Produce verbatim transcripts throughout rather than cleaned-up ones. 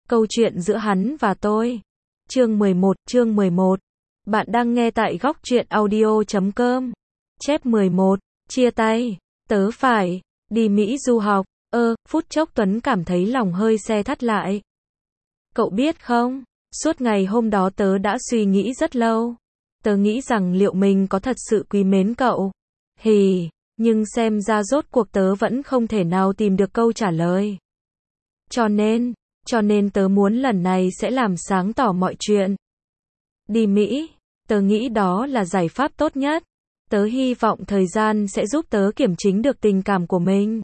Câu chuyện giữa hắn và tôi. Chương mười một, chương mười một. Bạn đang nghe tại góc truyện audio chấm com. Chép mười một, chia tay, tớ phải đi Mỹ du học. Ơ, phút chốc Tuấn cảm thấy lòng hơi se thắt lại. Cậu biết không, suốt ngày hôm đó tớ đã suy nghĩ rất lâu. Tớ nghĩ rằng liệu mình có thật sự quý mến cậu. Hì, nhưng xem ra rốt cuộc tớ vẫn không thể nào tìm được câu trả lời. Cho nên, cho nên tớ muốn lần này sẽ làm sáng tỏ mọi chuyện. Đi Mỹ, tớ nghĩ đó là giải pháp tốt nhất. Tớ hy vọng thời gian sẽ giúp tớ kiểm chứng được tình cảm của mình.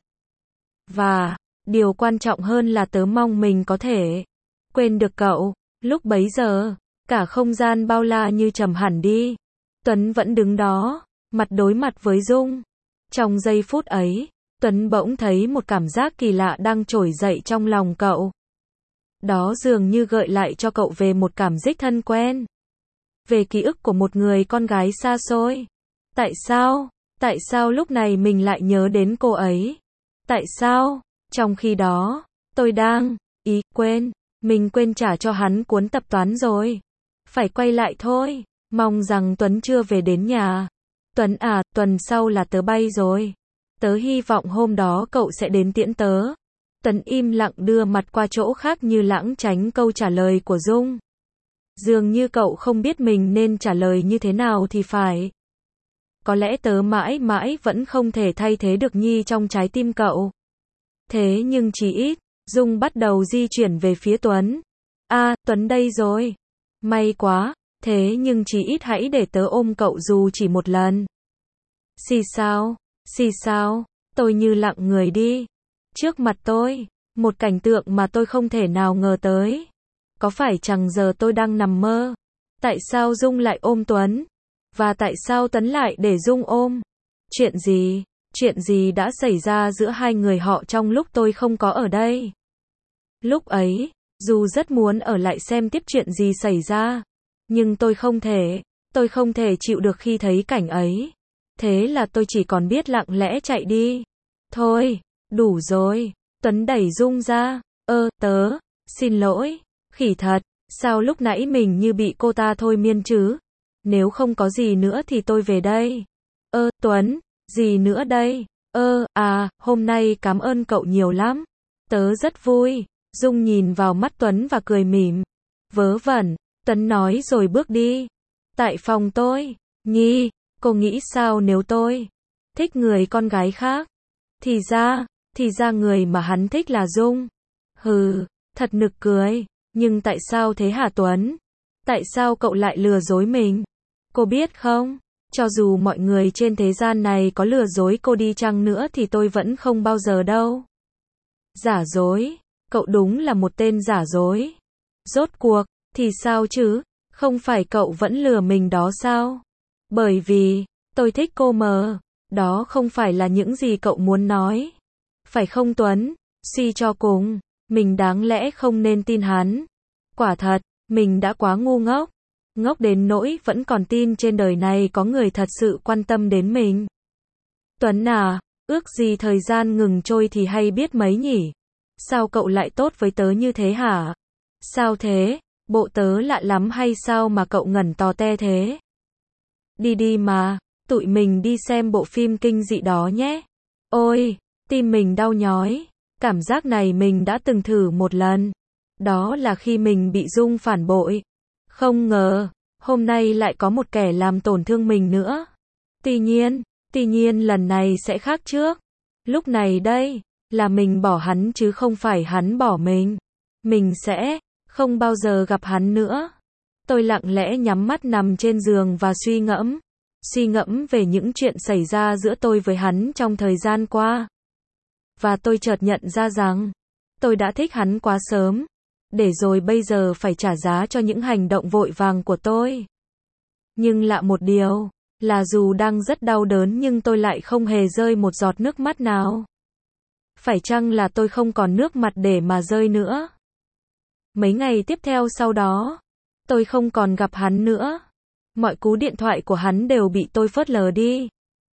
Và, điều quan trọng hơn là tớ mong mình có thể quên được cậu. Lúc bấy giờ, cả không gian bao la như trầm hẳn đi. Tuấn vẫn đứng đó, mặt đối mặt với Dung. Trong giây phút ấy, Tuấn bỗng thấy một cảm giác kỳ lạ đang trỗi dậy trong lòng cậu. Đó dường như gợi lại cho cậu về một cảm giác thân quen. Về ký ức của một người con gái xa xôi. Tại sao? Tại sao lúc này mình lại nhớ đến cô ấy? Tại sao? Trong khi đó, tôi đang, ý, quên, mình quên trả cho hắn cuốn tập toán rồi. Phải quay lại thôi, mong rằng Tuấn chưa về đến nhà. Tuấn à, tuần sau là tớ bay rồi. Tớ hy vọng hôm đó cậu sẽ đến tiễn tớ. Tuấn im lặng đưa mặt qua chỗ khác như lảng tránh câu trả lời của Dung. Dường như cậu không biết mình nên trả lời như thế nào thì phải. Có lẽ tớ mãi mãi vẫn không thể thay thế được Nhi trong trái tim cậu. Thế nhưng chỉ ít, Dung bắt đầu di chuyển về phía Tuấn. À, Tuấn đây rồi. May quá, thế nhưng chỉ ít hãy để tớ ôm cậu dù chỉ một lần. Xì sao, xì sao, tôi như lặng người đi. Trước mặt tôi, một cảnh tượng mà tôi không thể nào ngờ tới. Có phải chẳng giờ tôi đang nằm mơ? Tại sao Dung lại ôm Tuấn? Và tại sao Tuấn lại để Dung ôm? Chuyện gì? Chuyện gì đã xảy ra giữa hai người họ trong lúc tôi không có ở đây? Lúc ấy, dù rất muốn ở lại xem tiếp chuyện gì xảy ra, nhưng tôi không thể, tôi không thể chịu được khi thấy cảnh ấy. Thế là tôi chỉ còn biết lặng lẽ chạy đi. Thôi, đủ rồi. Tuấn đẩy Dung ra. Ơ, tớ, xin lỗi. Khỉ thật, sao lúc nãy mình như bị cô ta thôi miên chứ? Nếu không có gì nữa thì tôi về đây. Ơ, Tuấn, gì nữa đây? Ơ, à, hôm nay cảm ơn cậu nhiều lắm. Tớ rất vui. Dung nhìn vào mắt Tuấn và cười mỉm. Vớ vẩn, Tuấn nói rồi bước đi. Tại phòng tôi, Nhi, cô nghĩ sao nếu tôi thích người con gái khác? Thì ra, thì ra người mà hắn thích là Dung. Hừ, thật nực cười. Nhưng tại sao thế hả Tuấn? Tại sao cậu lại lừa dối mình? Cô biết không, cho dù mọi người trên thế gian này có lừa dối cô đi chăng nữa thì tôi vẫn không bao giờ đâu. Giả dối, cậu đúng là một tên giả dối. Rốt cuộc, thì sao chứ? Không phải cậu vẫn lừa mình đó sao? Bởi vì, tôi thích cô mờ. Đó không phải là những gì cậu muốn nói. Phải không Tuấn? Suy cho cùng, mình đáng lẽ không nên tin hắn. Quả thật, mình đã quá ngu ngốc. Ngốc đến nỗi vẫn còn tin trên đời này có người thật sự quan tâm đến mình. Tuấn à, ước gì thời gian ngừng trôi thì hay biết mấy nhỉ? Sao cậu lại tốt với tớ như thế hả? Sao thế? Bộ tớ lạ lắm hay sao mà cậu ngẩn tò te thế? Đi đi mà, tụi mình đi xem bộ phim kinh dị đó nhé. Ôi, tim mình đau nhói. Cảm giác này mình đã từng thử một lần. Đó là khi mình bị Dung phản bội. Không ngờ, hôm nay lại có một kẻ làm tổn thương mình nữa. Tuy nhiên, tuy nhiên lần này sẽ khác trước. Lúc này đây, là mình bỏ hắn chứ không phải hắn bỏ mình. Mình sẽ không bao giờ gặp hắn nữa. Tôi lặng lẽ nhắm mắt nằm trên giường và suy ngẫm. Suy ngẫm về những chuyện xảy ra giữa tôi với hắn trong thời gian qua. Và tôi chợt nhận ra rằng, tôi đã thích hắn quá sớm. Để rồi bây giờ phải trả giá cho những hành động vội vàng của tôi. Nhưng lạ một điều, là dù đang rất đau đớn nhưng tôi lại không hề rơi một giọt nước mắt nào. Phải chăng là tôi không còn nước mặt để mà rơi nữa? Mấy ngày tiếp theo sau đó, tôi không còn gặp hắn nữa. Mọi cú điện thoại của hắn đều bị tôi phớt lờ đi.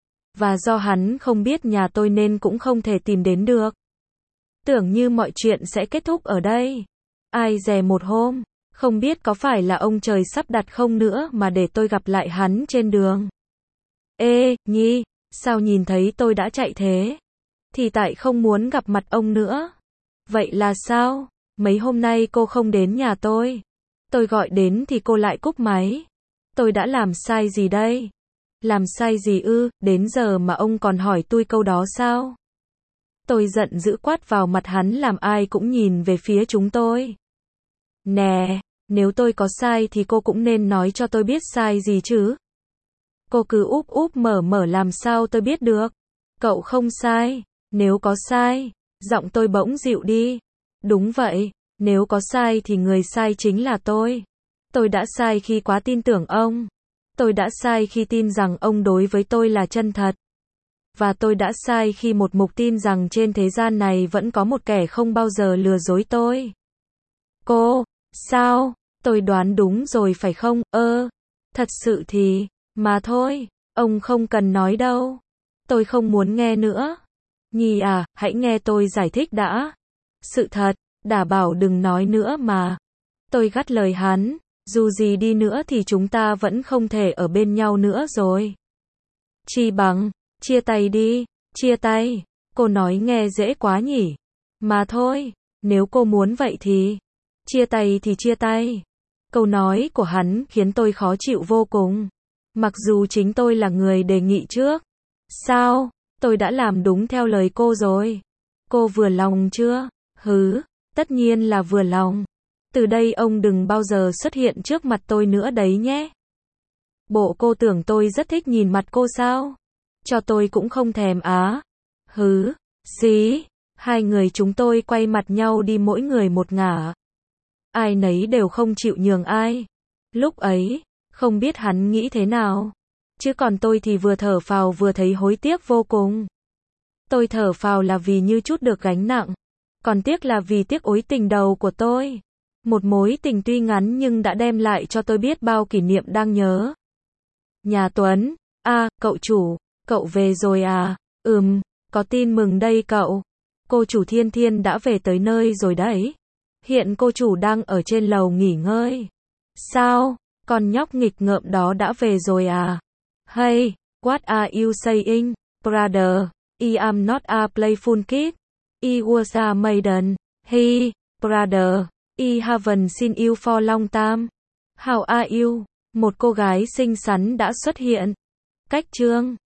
Và do hắn không biết nhà tôi nên cũng không thể tìm đến được. Tưởng như mọi chuyện sẽ kết thúc ở đây. Ai dè một hôm, không biết có phải là ông trời sắp đặt không nữa mà để tôi gặp lại hắn trên đường. Ê, Nhi, sao nhìn thấy tôi đã chạy thế? Thì tại không muốn gặp mặt ông nữa. Vậy là sao? Mấy hôm nay cô không đến nhà tôi. Tôi gọi đến thì cô lại cúp máy. Tôi đã làm sai gì đây? Làm sai gì ư, đến giờ mà ông còn hỏi tôi câu đó sao? Tôi giận dữ quát vào mặt hắn làm ai cũng nhìn về phía chúng tôi. Nè, nếu tôi có sai thì cô cũng nên nói cho tôi biết sai gì chứ. Cô cứ úp úp mở mở làm sao tôi biết được. Cậu không sai, nếu có sai, giọng tôi bỗng dịu đi. Đúng vậy, nếu có sai thì người sai chính là tôi. Tôi đã sai khi quá tin tưởng ông. Tôi đã sai khi tin rằng ông đối với tôi là chân thật. Và tôi đã sai khi một mục tin rằng trên thế gian này vẫn có một kẻ không bao giờ lừa dối tôi. Cô, sao? Tôi đoán đúng rồi phải không? Ơ, thật sự thì, mà thôi, ông không cần nói đâu. Tôi không muốn nghe nữa. Nhi à, hãy nghe tôi giải thích đã. Sự thật, đã bảo đừng nói nữa mà. Tôi gắt lời hắn, dù gì đi nữa thì chúng ta vẫn không thể ở bên nhau nữa rồi. Chi bằng, chia tay đi, chia tay. Cô nói nghe dễ quá nhỉ. Mà thôi, nếu cô muốn vậy thì, chia tay thì chia tay. Câu nói của hắn khiến tôi khó chịu vô cùng. Mặc dù chính tôi là người đề nghị trước. Sao? Tôi đã làm đúng theo lời cô rồi. Cô vừa lòng chưa? Hứ, tất nhiên là vừa lòng. Từ đây ông đừng bao giờ xuất hiện trước mặt tôi nữa đấy nhé. Bộ cô tưởng tôi rất thích nhìn mặt cô sao? Cho tôi cũng không thèm á. Hứ, xí. Hai người chúng tôi quay mặt nhau đi mỗi người một ngả. Ai nấy đều không chịu nhường ai. Lúc ấy, không biết hắn nghĩ thế nào. Chứ còn tôi thì vừa thở phào vừa thấy hối tiếc vô cùng. Tôi thở phào là vì như chút được gánh nặng. Còn tiếc là vì tiếc ối tình đầu của tôi. Một mối tình tuy ngắn nhưng đã đem lại cho tôi biết bao kỷ niệm đáng nhớ. Nhà Tuấn, à, cậu chủ, cậu về rồi à? Ừm, có tin mừng đây cậu. Cô chủ Thiên Thiên đã về tới nơi rồi đấy. Hiện cô chủ đang ở trên lầu nghỉ ngơi. Sao? Con nhóc nghịch ngợm đó đã về rồi à? Hey, what are you saying, brother? I am not a playful kid. I was a maiden. Hey, brother, I haven't seen you for long time. How are you? Một cô gái xinh xắn đã xuất hiện. Cách chương